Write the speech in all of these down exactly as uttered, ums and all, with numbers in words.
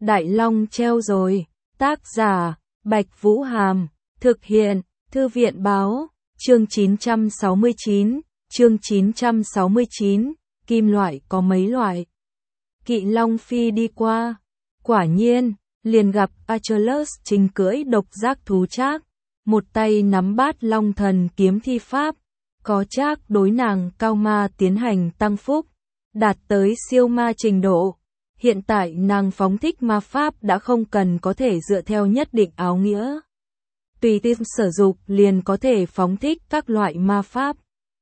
Đại Long treo rồi. Tác giả, Bạch Vũ Hàm. Thực hiện, Thư viện Báo. Chương chín trăm sáu mươi chín. Chương chín trăm sáu mươi chín. Kim loại có mấy loại? Kỵ Long phi đi qua. Quả nhiên, liền gặp Achilles chính cưỡi độc giác thú Trác, một tay nắm bát Long Thần kiếm thi pháp, có Trác đối nàng cao ma tiến hành tăng phúc, đạt tới siêu ma trình độ. Hiện tại nàng phóng thích ma pháp đã không cần có thể dựa theo nhất định áo nghĩa. Tùy tim sử dụng liền có thể phóng thích các loại ma pháp.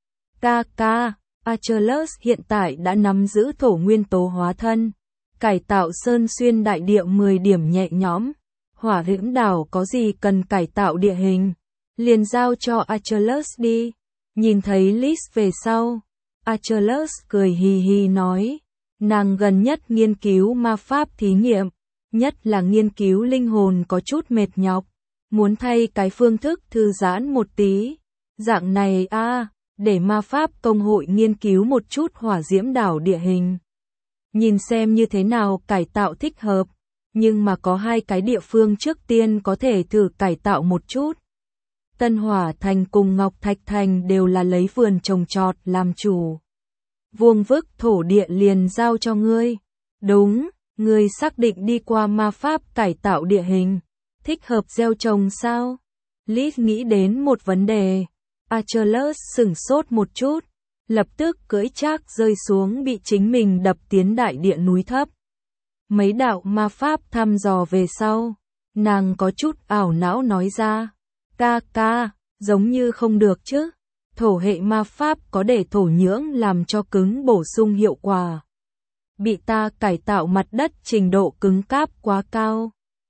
Ca ca, Achilles hiện tại đã nắm giữ thổ nguyên tố hóa thân, cải tạo sơn xuyên đại địa mười điểm nhẹ nhõm. Hỏa Diễm đảo có gì cần cải tạo địa hình, liền giao cho Achilles đi. Nhìn thấy Liz về sau, Achilles cười hì hì nói, nàng gần nhất nghiên cứu ma pháp thí nghiệm, nhất là nghiên cứu linh hồn có chút mệt nhọc, muốn thay cái phương thức thư giãn một tí. Dạng này a, à, để ma pháp công hội nghiên cứu một chút hỏa diễm đảo địa hình, nhìn xem như thế nào cải tạo thích hợp. Nhưng mà có hai cái địa phương trước tiên có thể thử cải tạo một chút. Tân Hỏa Thành cùng Ngọc Thạch Thành đều là lấy vườn trồng trọt làm chủ. Vuông vức thổ địa liền giao cho ngươi. Đúng, ngươi xác định đi qua ma pháp cải tạo địa hình, thích hợp gieo trồng sao? Liz nghĩ đến một vấn đề. Achilles sửng sốt một chút, lập tức cưỡi Trác rơi xuống bị chính mình đập tiến đại địa núi thấp. Mấy đạo ma pháp thăm dò về sau, nàng có chút ảo não nói ra, ca ca, giống như không được chứ, thổ hệ ma pháp có để thổ nhưỡng làm cho cứng bổ sung hiệu quả. Bị ta cải tạo mặt đất trình độ cứng cáp quá cao.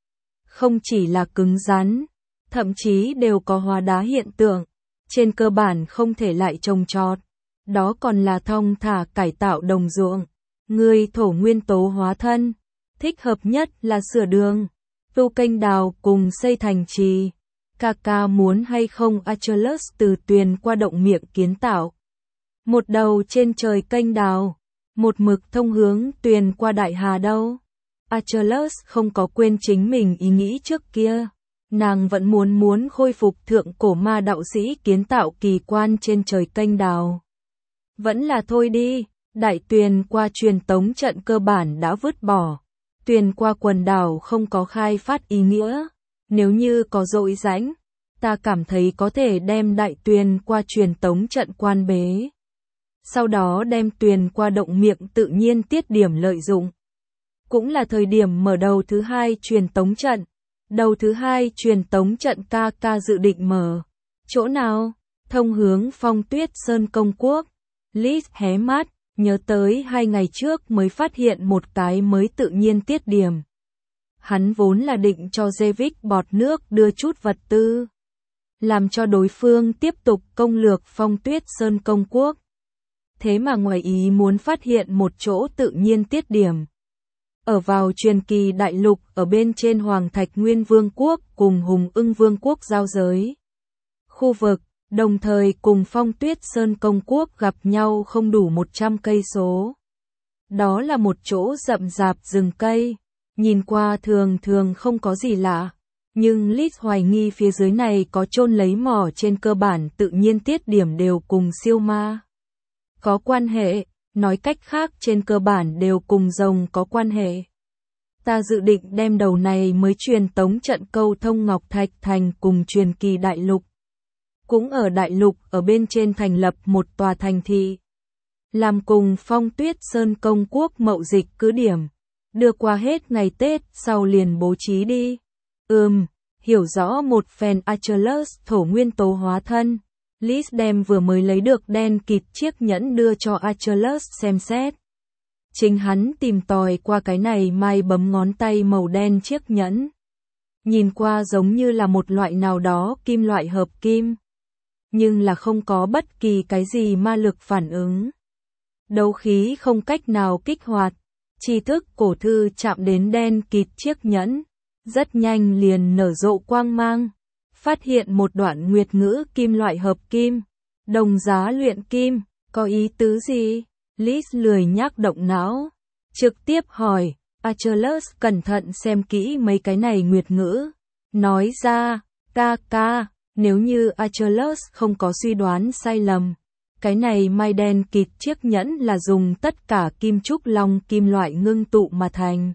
Không chỉ là cứng rắn, thậm chí đều có hóa đá hiện tượng, trên cơ bản không thể lại trồng trọt. Đó còn là thong thả cải tạo đồng ruộng, người thổ nguyên tố hóa thân. Thích hợp nhất là sửa đường, tu kênh đào cùng xây thành trì. Kaka muốn hay không Achilles từ tuyền qua động miệng kiến tạo một đầu trên trời kênh đào, một mực thông hướng tuyền qua đại hà đâu. Achilles không có quên chính mình ý nghĩ trước kia, nàng vẫn muốn muốn khôi phục thượng cổ ma đạo sĩ kiến tạo kỳ quan trên trời kênh đào. Vẫn là thôi đi, đại tuyền qua truyền tống trận cơ bản đã vứt bỏ. Tuyền qua quần đảo không có khai phát ý nghĩa, nếu như có dội rãnh, ta cảm thấy có thể đem đại tuyền qua truyền tống trận quan bế. Sau đó đem tuyền qua động miệng tự nhiên tiết điểm lợi dụng. Cũng là thời điểm mở đầu thứ hai truyền tống trận. Đầu thứ hai truyền tống trận ca ca dự định mở. Chỗ nào? Thông hướng Phong Tuyết Sơn Công Quốc. Liz hé mắt. Nhớ tới hai ngày trước mới phát hiện một cái mới tự nhiên tiết điểm. Hắn vốn là định cho Zevik bọt nước đưa chút vật tư, làm cho đối phương tiếp tục công lược Phong Tuyết Sơn Công Quốc. Thế mà ngoài ý muốn phát hiện một chỗ tự nhiên tiết điểm. Ở vào truyền kỳ đại lục ở bên trên Hoàng Thạch Nguyên Vương Quốc cùng Hùng Ưng Vương Quốc giao giới. Khu vực đồng thời cùng Phong Tuyết Sơn Công Quốc gặp nhau không đủ một trăm cây số. Đó là một chỗ rậm rạp rừng cây, nhìn qua thường thường không có gì lạ, nhưng Liz hoài nghi phía dưới này có chôn lấy mỏ, trên cơ bản tự nhiên tiết điểm đều cùng siêu ma có quan hệ, nói cách khác trên cơ bản đều cùng rồng có quan hệ. Ta dự định đem đầu này mới truyền tống trận câu thông Ngọc Thạch Thành cùng truyền kỳ đại lục. Cũng ở đại lục ở bên trên thành lập một tòa thành thị, làm cùng Phong Tuyết Sơn Công Quốc mậu dịch cứ điểm, đưa qua hết ngày Tết sau liền bố trí đi. Ừm, hiểu rõ một phen Achilles thổ nguyên tố hóa thân, Liz đem vừa mới lấy được đen kịt chiếc nhẫn đưa cho Achilles xem xét. Chính hắn tìm tòi qua cái này mai bấm ngón tay màu đen chiếc nhẫn. Nhìn qua giống như là một loại nào đó kim loại hợp kim, nhưng là không có bất kỳ cái gì ma lực phản ứng. Đấu khí không cách nào kích hoạt, tri thức cổ thư chạm đến đen kịt chiếc nhẫn, rất nhanh liền nở rộ quang mang, phát hiện một đoạn nguyệt ngữ kim loại hợp kim, đồng giá luyện kim, có ý tứ gì? Liz lười nhác động não, trực tiếp hỏi, Achilles cẩn thận xem kỹ mấy cái này nguyệt ngữ, nói ra, ca ca, nếu như Achilles không có suy đoán sai lầm, cái này mai đen kịt chiếc nhẫn là dùng tất cả kim trúc long kim loại ngưng tụ mà thành.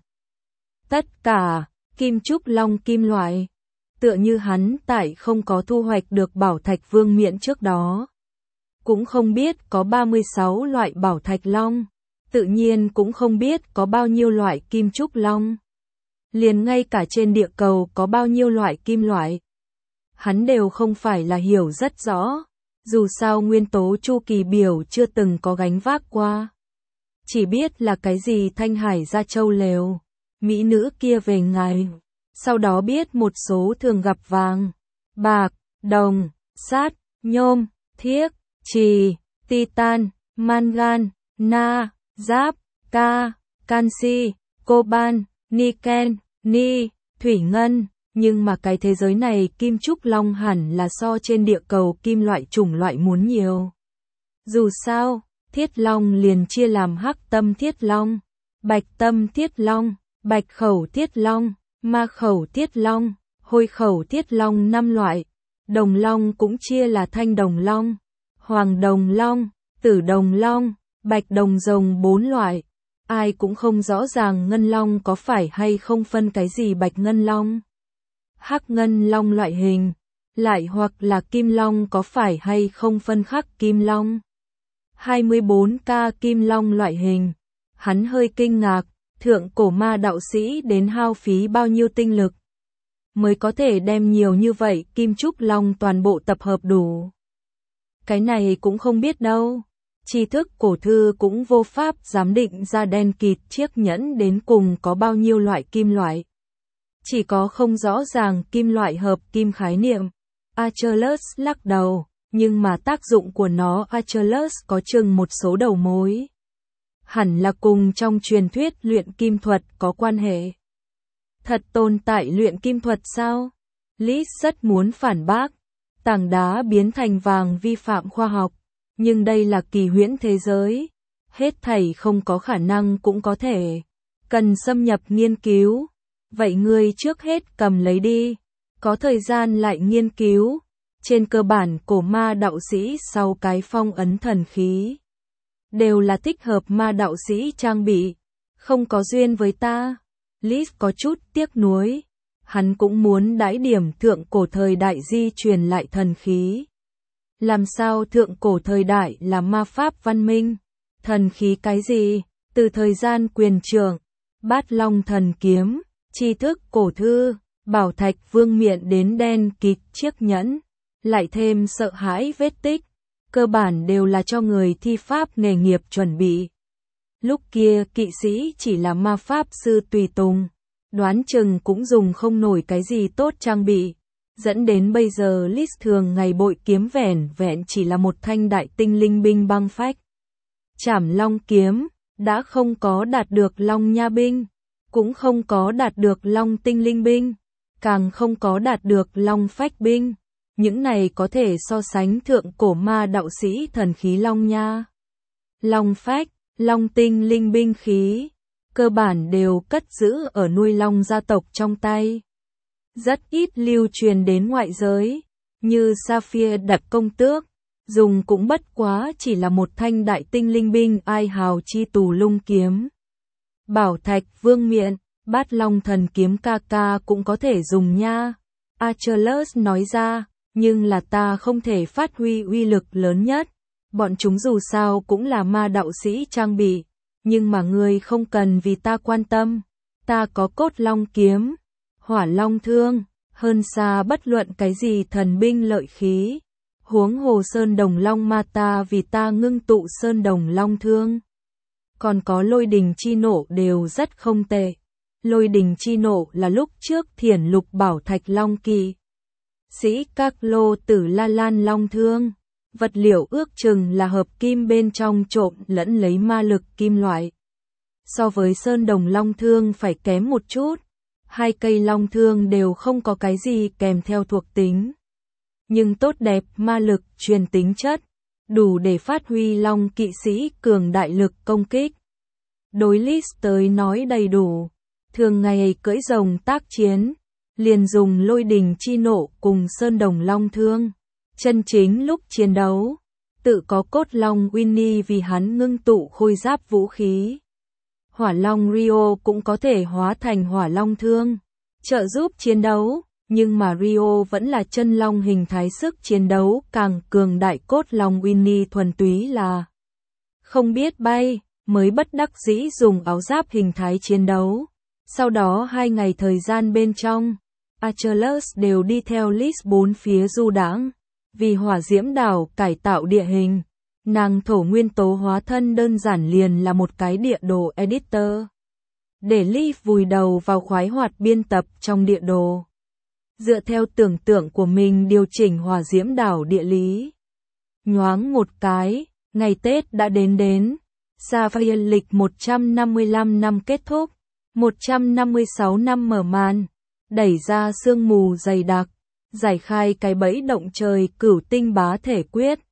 Tất cả, kim trúc long kim loại, tựa như hắn tại không có thu hoạch được bảo thạch vương miện trước đó. Cũng không biết có ba mươi sáu loại bảo thạch long, tự nhiên cũng không biết có bao nhiêu loại kim trúc long. Liền ngay cả trên địa cầu có bao nhiêu loại kim loại. Hắn đều không phải là hiểu rất rõ, dù sao nguyên tố chu kỳ biểu chưa từng có gánh vác qua. Chỉ biết là cái gì Thanh Hải ra châu lều, mỹ nữ kia về ngày, sau đó biết một số thường gặp vàng, bạc, đồng, sắt, nhôm, thiếc, trì, titan, mangan, na, giáp, ca, canxi, coban, niken, ni, thủy ngân, nhưng mà cái thế giới này kim trúc long hẳn là so trên địa cầu kim loại chủng loại muốn nhiều. Dù sao, thiết long liền chia làm hắc tâm thiết long, bạch tâm thiết long, bạch khẩu thiết long, ma khẩu thiết long, hôi khẩu thiết long năm loại. Đồng long cũng chia là thanh đồng long, hoàng đồng long, tử đồng long, bạch đồng rồng bốn loại. Ai cũng không rõ ràng ngân long có phải hay không phân cái gì bạch ngân long, hắc ngân long loại hình, lại hoặc là kim long có phải hay không phân khắc kim long. hai mươi bốn K kim long loại hình. Hắn hơi kinh ngạc, thượng cổ ma đạo sĩ đến hao phí bao nhiêu tinh lực mới có thể đem nhiều như vậy kim trúc long toàn bộ tập hợp đủ. Cái này cũng không biết đâu. Tri thức cổ thư cũng vô pháp giám định ra đen kịt chiếc nhẫn đến cùng có bao nhiêu loại kim loại. Chỉ có không rõ ràng kim loại hợp kim khái niệm. Achilles lắc đầu, nhưng mà tác dụng của nó Achilles có chừng một số đầu mối. Hẳn là cùng trong truyền thuyết luyện kim thuật có quan hệ. Thật tồn tại luyện kim thuật sao? Lis rất muốn phản bác. Tảng đá biến thành vàng vi phạm khoa học. Nhưng đây là kỳ huyễn thế giới. Hết thảy không có khả năng cũng có thể. Cần xâm nhập nghiên cứu. Vậy ngươi trước hết cầm lấy đi. Có thời gian lại nghiên cứu. Trên cơ bản cổ ma đạo sĩ sau cái phong ấn thần khí. Đều là thích hợp ma đạo sĩ trang bị. Không có duyên với ta. Lis có chút tiếc nuối. Hắn cũng muốn đãi điểm thượng cổ thời đại di truyền lại thần khí. Làm sao thượng cổ thời đại là ma pháp văn minh? Thần khí cái gì? Từ thời gian quyền trưởng, bát long thần kiếm, tri thức cổ thư, bảo thạch vương miện đến đen kịt chiếc nhẫn, lại thêm sợ hãi vết tích, cơ bản đều là cho người thi pháp nghề nghiệp chuẩn bị. Lúc kia kỵ sĩ chỉ là ma pháp sư tùy tùng, đoán chừng cũng dùng không nổi cái gì tốt trang bị. Dẫn đến bây giờ Lis thường ngày bội kiếm vẻn vẹn chỉ là một thanh đại tinh linh binh băng phách. Trảm long kiếm, đã không có đạt được long nha binh, cũng không có đạt được long tinh linh binh, càng không có đạt được long phách binh. Những này có thể so sánh thượng cổ ma đạo sĩ thần khí long nha. Long phách, long tinh linh binh khí, cơ bản đều cất giữ ở nuôi long gia tộc trong tay. Rất ít lưu truyền đến ngoại giới, như Sapphire đập công tước, dùng cũng bất quá chỉ là một thanh đại tinh linh binh ai hào chi tù lung kiếm. Bảo thạch vương miện, bát long thần kiếm ca ca cũng có thể dùng nha. Achilles nói ra, nhưng là ta không thể phát huy uy lực lớn nhất. Bọn chúng dù sao cũng là ma đạo sĩ trang bị, nhưng mà ngươi không cần vì ta quan tâm. Ta có cốt long kiếm, hỏa long thương, hơn xa bất luận cái gì thần binh lợi khí. Huống hồ sơn đồng long ma ta vì ta ngưng tụ sơn đồng long thương. Còn có lôi đình chi nộ đều rất không tệ. Lôi đình chi nộ là lúc trước thiển lục bảo thạch long kỳ. Sĩ các lô tử la lan long thương. Vật liệu ước chừng là hợp kim bên trong trộn lẫn lấy ma lực kim loại. So với sơn đồng long thương phải kém một chút. Hai cây long thương đều không có cái gì kèm theo thuộc tính. Nhưng tốt đẹp ma lực truyền tính chất, đủ để phát huy long kỵ sĩ cường đại lực công kích. Đối Lis tới nói đầy đủ, thường ngày cưỡi rồng tác chiến, liền dùng lôi đình chi nộ cùng sơn đồng long thương. Chân chính lúc chiến đấu, tự có cốt long Winnie vì hắn ngưng tụ khôi giáp vũ khí. Hỏa long Rio cũng có thể hóa thành hỏa long thương, trợ giúp chiến đấu, nhưng mà Rio vẫn là chân long hình thái, sức chiến đấu càng cường đại. Cốt long Winnie thuần túy là không biết bay, mới bất đắc dĩ dùng áo giáp hình thái chiến đấu. Sau đó hai ngày thời gian bên trong, Achilles đều đi theo Liz bốn phía du đãng, vì hỏa diễm đảo cải tạo địa hình. Nàng thổ nguyên tố hóa thân đơn giản liền là một cái địa đồ editor. Để Liv vùi đầu vào khoái hoạt biên tập trong địa đồ. Dựa theo tưởng tượng của mình điều chỉnh hỏa diễm đảo địa lý. Nhoáng một cái, ngày Tết đã đến đến. Sapphire lịch một trăm năm mươi lăm năm kết thúc, một trăm năm mươi sáu năm mở màn, đẩy ra sương mù dày đặc, giải khai cái bẫy động trời cửu tinh bá thể quyết.